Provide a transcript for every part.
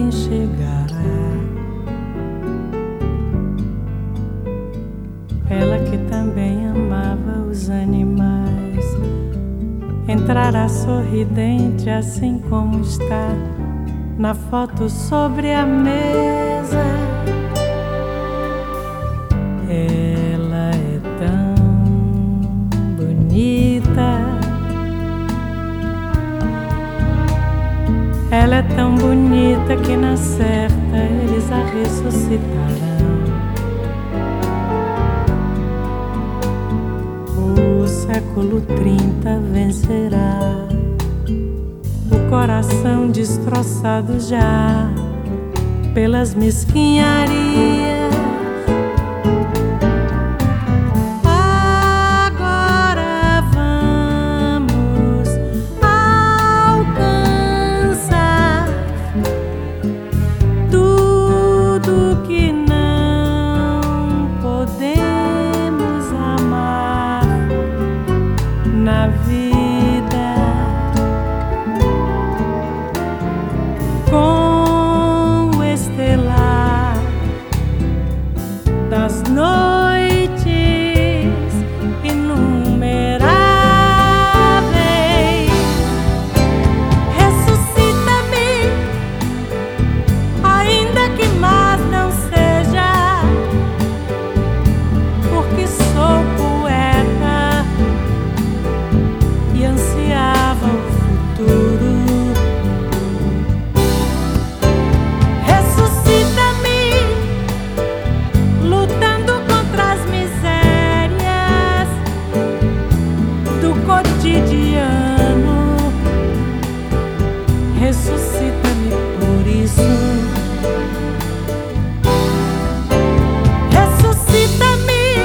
também chegará. Ela que também amava os animais entrará sorridente assim como está na foto sobre a mesa. Ela é tão bonita, ela é tão bonita que na certa eles a ressuscitarão. O século 30 vencerá o coração destroçado já pelas mesquinharias. Agora vamos alcançar tudo que não podemos amar na vida. Com o estelar das noites inumeráveis, ressuscita-me, ainda que mais não seja, porque sou poeta e ansiava o futuro. Ressuscita-me por isso. Ressuscita-me,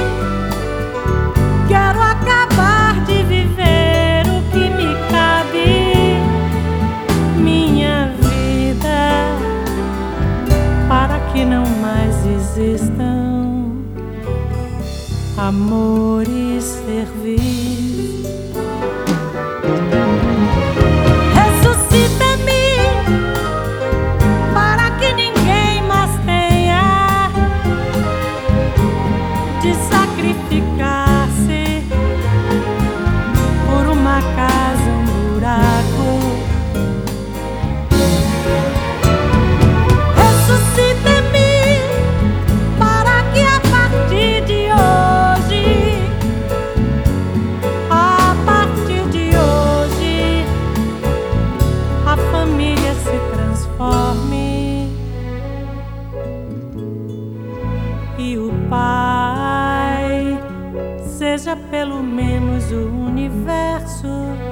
quero acabar de viver o que me cabe, minha vida, para que não mais existam amores servir. De sacrificar-se por uma casa, um buraco. Ressuscita-me para que a partir de hoje, a família se transforme e o pai seja pelo menos o universo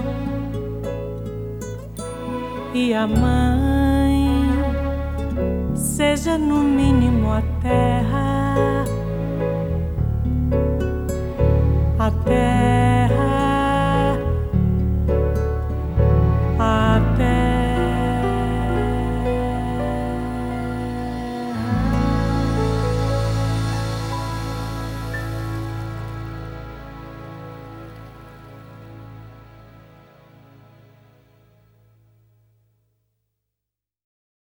e a mãe seja no mínimo a terra.